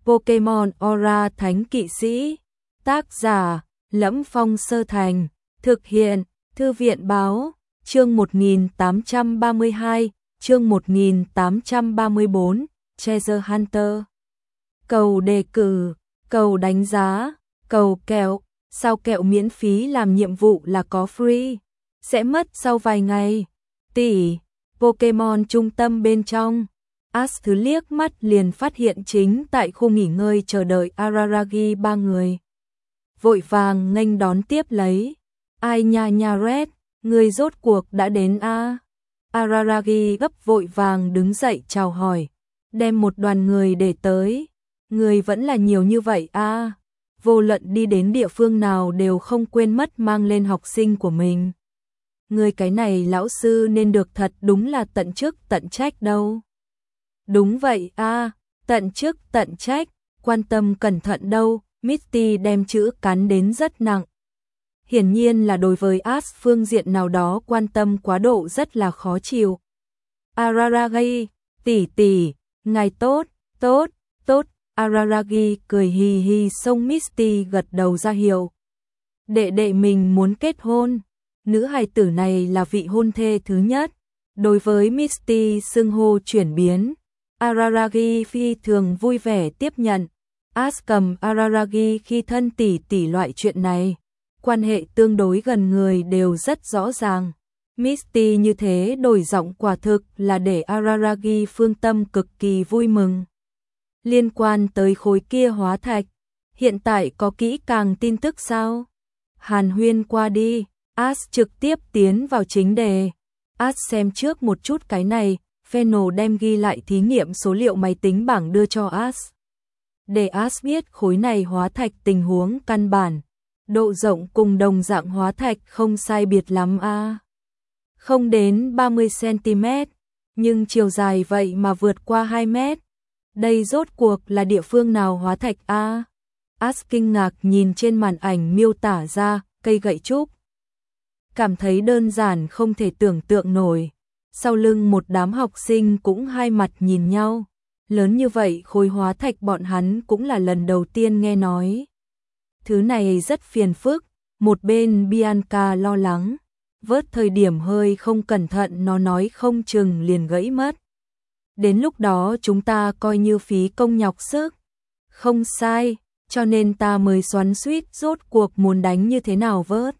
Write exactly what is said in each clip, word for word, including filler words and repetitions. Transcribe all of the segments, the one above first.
Pokemon Aura Thánh Kỵ Sĩ. Tác giả: Lẫm Phong Sơ Thành. Thực hiện: Thư viện Báo. Chương một nghìn tám trăm ba mươi hai, chương một nghìn tám trăm ba mươi bốn, Treasure Hunter. Cầu đề cử, cầu đánh giá, cầu kẹo. Sao kẹo miễn phí làm nhiệm vụ là có free? Sẽ mất sau vài ngày. Tỷ, Pokemon trung tâm bên trong. Ash thứ liếc mắt liền phát hiện chính tại khu nghỉ ngơi chờ đợi Araragi ba người. Vội vàng nghênh đón tiếp lấy. Ai nha nha Red, người rốt cuộc đã đến a? À? Araragi gấp vội vàng đứng dậy chào hỏi, đem một đoàn người để tới. Người vẫn là nhiều như vậy a? À? Vô luận đi đến địa phương nào đều không quên mất mang lên học sinh của mình. Người cái này lão sư nên được thật đúng là tận chức tận trách đâu. Đúng vậy a, à, tận chức tận trách, quan tâm cẩn thận đâu. Misty đem chữ cắn đến rất nặng. Hiển nhiên là đối với Ash phương diện nào đó quan tâm quá độ rất là khó chịu. Araragi, tỷ tỷ, ngài tốt, tốt, tốt. Araragi cười hì hì xông Misty gật đầu ra hiệu. Đệ đệ mình muốn kết hôn. Nữ hài tử này là vị hôn thê thứ nhất. Đối với Misty xưng hô chuyển biến, Araragi phi thường vui vẻ tiếp nhận. Ash cầm Araragi khi thân tỷ tỷ loại chuyện này. Quan hệ tương đối gần người đều rất rõ ràng. Misty như thế đổi giọng quả thực là để Araragi phương tâm cực kỳ vui mừng. Liên quan tới khối kia hóa thạch, hiện tại có kỹ càng tin tức sao? Hàn huyên qua đi, Ash trực tiếp tiến vào chính đề. Ash xem trước một chút cái này, Fennel đem ghi lại thí nghiệm số liệu máy tính bảng đưa cho Ash. Để Ash biết khối này hóa thạch tình huống căn bản. Độ rộng cùng đồng dạng hóa thạch không sai biệt lắm a. À. Không đến ba mươi xăng-ti-mét, nhưng chiều dài vậy mà vượt qua hai mét. Đây rốt cuộc là địa phương nào hóa thạch a? À? Ash kinh ngạc nhìn trên màn ảnh miêu tả ra cây gậy trúc. Cảm thấy đơn giản không thể tưởng tượng nổi. Sau lưng một đám học sinh cũng hai mặt nhìn nhau. Lớn như vậy khối hóa thạch bọn hắn cũng là lần đầu tiên nghe nói. Thứ này rất phiền phức. Một bên Bianca lo lắng. Vớt thời điểm hơi không cẩn thận nó nói không chừng liền gãy mất. Đến lúc đó chúng ta coi như phí công nhọc sức. Không sai, cho nên ta mới xoắn xuýt rốt cuộc muốn đánh như thế nào vớt.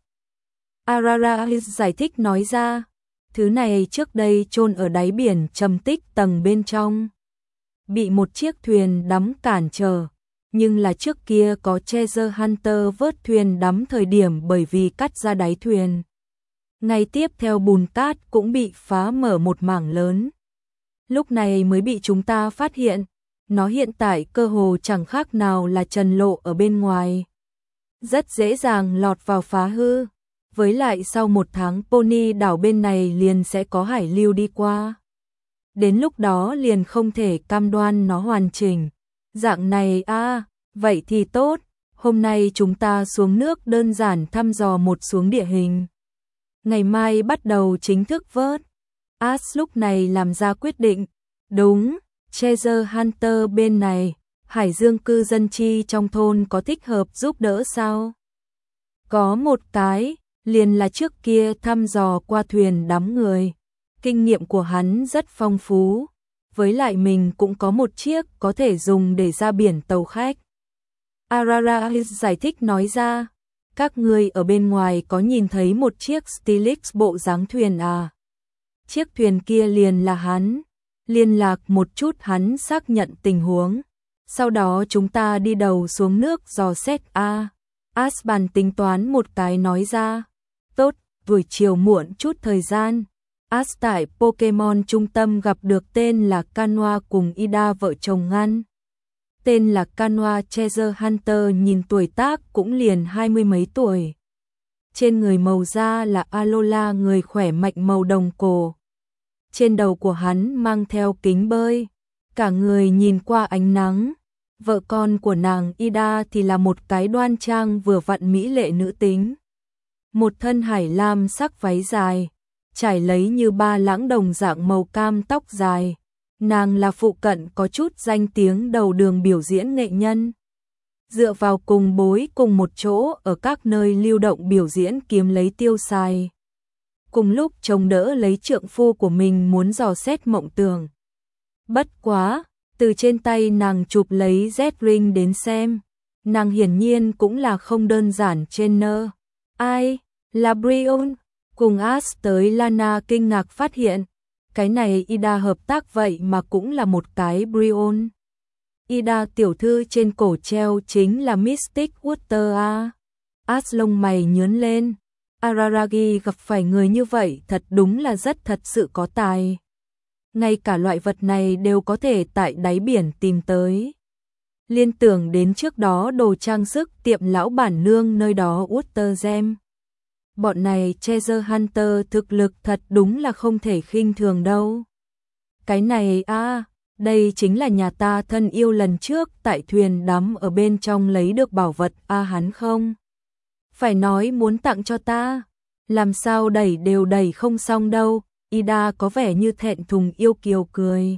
Araragi giải thích nói ra. Thứ này trước đây chôn ở đáy biển trầm tích tầng bên trong. Bị một chiếc thuyền đắm cản trở. Nhưng là trước kia có Treasure Hunter vớt thuyền đắm thời điểm bởi vì cắt ra đáy thuyền. Ngay tiếp theo bùn cát cũng bị phá mở một mảng lớn. Lúc này mới bị chúng ta phát hiện. Nó hiện tại cơ hồ chẳng khác nào là trần lộ ở bên ngoài. Rất dễ dàng lọt vào phá hư. Với lại sau một tháng Pony đảo bên này liền sẽ có hải lưu đi qua. Đến lúc đó liền không thể cam đoan nó hoàn chỉnh. Dạng này a, à, vậy thì tốt. Hôm nay chúng ta xuống nước đơn giản thăm dò một xuống địa hình. Ngày mai bắt đầu chính thức vớt. Ash lúc này làm ra quyết định. Đúng, Treasure Hunter bên này, hải dương cư dân chi trong thôn có thích hợp giúp đỡ sao? Có một cái, liền là trước kia thăm dò qua thuyền đắm người. Kinh nghiệm của hắn rất phong phú. Với lại mình cũng có một chiếc có thể dùng để ra biển tàu khách. Araragi giải thích nói ra. Các người ở bên ngoài có nhìn thấy một chiếc Stilix bộ dáng thuyền à? Chiếc thuyền kia liền là hắn. Liên lạc một chút hắn xác nhận tình huống. Sau đó chúng ta đi đầu xuống nước dò xét a. À. Ash bàn tính toán một cái nói ra. Tốt, buổi chiều muộn chút thời gian. Ash tại Pokemon trung tâm gặp được tên là Kanwa cùng Ida vợ chồng ngăn. Tên là Kanwa Treasure Hunter nhìn tuổi tác cũng liền hai mươi mấy tuổi. Trên người màu da là Alola người khỏe mạnh màu đồng cổ. Trên đầu của hắn mang theo kính bơi. Cả người nhìn qua ánh nắng. Vợ con của nàng Ida thì là một cái đoan trang vừa vặn mỹ lệ nữ tính. Một thân hải lam sắc váy dài. Trải lấy như ba lãng đồng dạng màu cam tóc dài. nàng là phụ cận có chút danh tiếng đầu đường biểu diễn nghệ nhân. Dựa vào cùng bối cùng một chỗ ở các nơi lưu động biểu diễn kiếm lấy tiêu xài. Cùng lúc chống đỡ lấy trượng phu của mình muốn dò xét mộng tưởng. Bất quá, từ trên tay nàng chụp lấy Z-Ring đến xem. Nàng hiển nhiên cũng là không đơn giản trên nơ. Ai? Là Brion. Cùng As tới Lana kinh ngạc phát hiện. Cái này Ida hợp tác vậy mà cũng là một cái Brion. Ida tiểu thư trên cổ treo chính là Mystic Water a. As lông mày nhướng lên. Araragi gặp phải người như vậy thật đúng là rất thật sự có tài. Ngay cả loại vật này đều có thể tại đáy biển tìm tới. Liên tưởng đến trước đó đồ trang sức tiệm lão bản nương nơi đó Water Gem. Bọn này Treasure Hunter thực lực thật đúng là không thể khinh thường đâu. Cái này a, à, đây chính là nhà ta thân yêu lần trước tại thuyền đắm ở bên trong lấy được bảo vật a à, hắn không? Phải nói muốn tặng cho ta, làm sao đẩy đều đẩy không xong đâu. Ida có vẻ như thẹn thùng yêu kiều cười.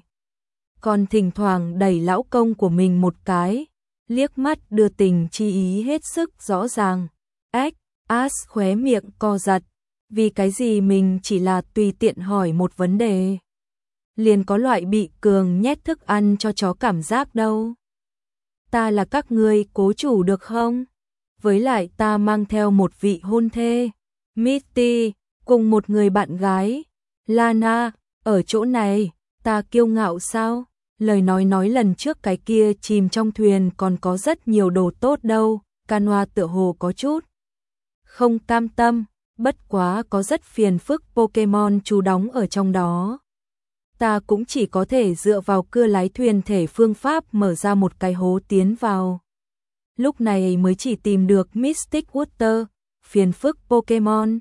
Còn thỉnh thoảng đẩy lão công của mình một cái, liếc mắt đưa tình chi ý hết sức rõ ràng. Ếch, As khóe miệng co giật, vì cái gì mình chỉ là tùy tiện hỏi một vấn đề. Liền có loại bị cường nhét thức ăn cho chó cảm giác đâu. Ta là các ngươi cố chủ được không? Với lại ta mang theo một vị hôn thê, Mitty, cùng một người bạn gái, Lana, ở chỗ này, ta kiêu ngạo sao? Lời nói nói lần trước cái kia chìm trong thuyền còn có rất nhiều đồ tốt đâu, Canoa tựa hồ có chút không cam tâm, bất quá có rất phiền phức Pokemon chú đóng ở trong đó. Ta cũng chỉ có thể dựa vào cưa lái thuyền thể phương pháp mở ra một cái hố tiến vào. Lúc này mới chỉ tìm được Mystic Water, phiền phức Pokemon.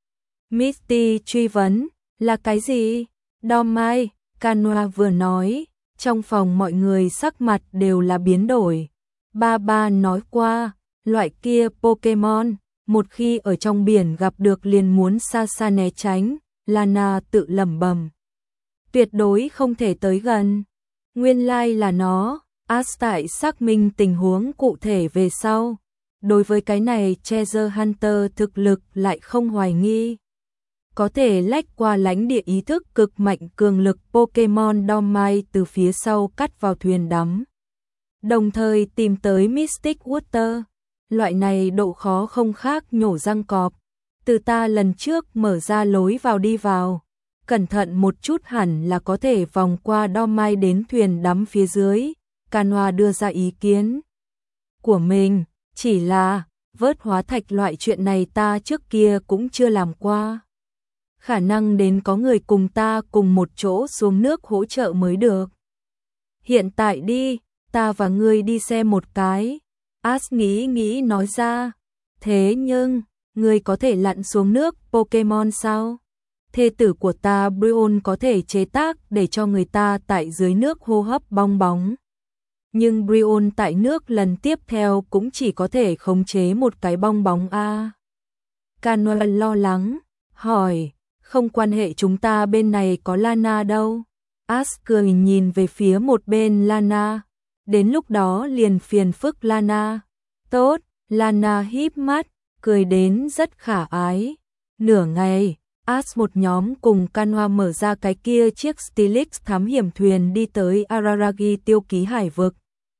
Misty truy vấn, là cái gì? Domai, Canoa vừa nói, trong phòng mọi người sắc mặt đều là biến đổi. Ba ba nói qua, loại kia Pokemon, một khi ở trong biển gặp được liền muốn xa xa né tránh, Lana tự lẩm bẩm. Tuyệt đối không thể tới gần. Nguyên lai là nó, As tại xác minh tình huống cụ thể về sau. Đối với cái này Treasure Hunter thực lực lại không hoài nghi. Có thể lách qua lãnh địa ý thức cực mạnh cường lực Pokemon Domai từ phía sau cắt vào thuyền đắm. Đồng thời tìm tới Mystic Water. Loại này độ khó không khác nhổ răng cọp. Từ ta lần trước mở ra lối vào đi vào. Cẩn thận một chút hẳn là có thể vòng qua Domai đến thuyền đắm phía dưới. Canoa đưa ra ý kiến của mình. Chỉ là vớt hóa thạch loại chuyện này ta trước kia cũng chưa làm qua. Khả năng đến có người cùng ta cùng một chỗ xuống nước hỗ trợ mới được. Hiện tại đi, ta và ngươi đi xem một cái. As nghĩ nghĩ nói ra. Thế nhưng, ngươi có thể lặn xuống nước Pokemon sao? Thê tử của ta Brion có thể chế tác để cho người ta tại dưới nước hô hấp bong bóng. Nhưng Brion tại nước lần tiếp theo cũng chỉ có thể khống chế một cái bong bóng a. Canoa lo lắng, hỏi, không quan hệ chúng ta bên này có Lana đâu. As cười nhìn về phía một bên Lana. Đến lúc đó liền phiền phức Lana. Tốt, Lana híp mắt, cười đến rất khả ái. Nửa ngày, As một nhóm cùng Canoa mở ra cái kia chiếc Stilix thám hiểm thuyền đi tới Araragi tiêu ký hải vực.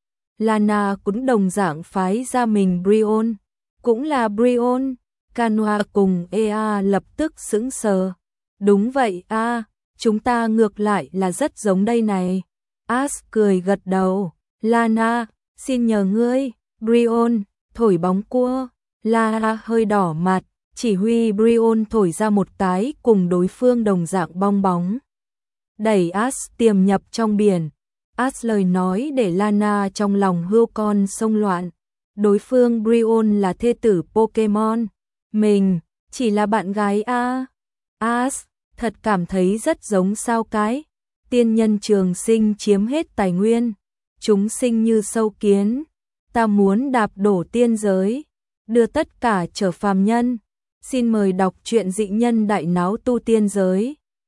Lana cũng đồng dạng phái ra mình Brion. Cũng là Brion. Canoa cùng e a lập tức sững sờ. Đúng vậy a, à, chúng ta ngược lại là rất giống đây này. As cười gật đầu. Lana, xin nhờ ngươi. Brion, thổi bóng cua. Lana hơi đỏ mặt, chỉ huy Brion thổi ra một cái cùng đối phương đồng dạng bong bóng. Đẩy As tiềm nhập trong biển. As lời nói để Lana trong lòng hươu con sông loạn. Đối phương Brion là thê tử Pokemon. Mình, chỉ là bạn gái a. As, thật cảm thấy rất giống sao cái. Tiên nhân trường sinh chiếm hết tài nguyên. Chúng sinh như sâu kiến. Ta muốn đạp đổ tiên giới. Đưa tất cả trở phàm nhân. Xin mời đọc truyện dị nhân đại náo tu tiên giới.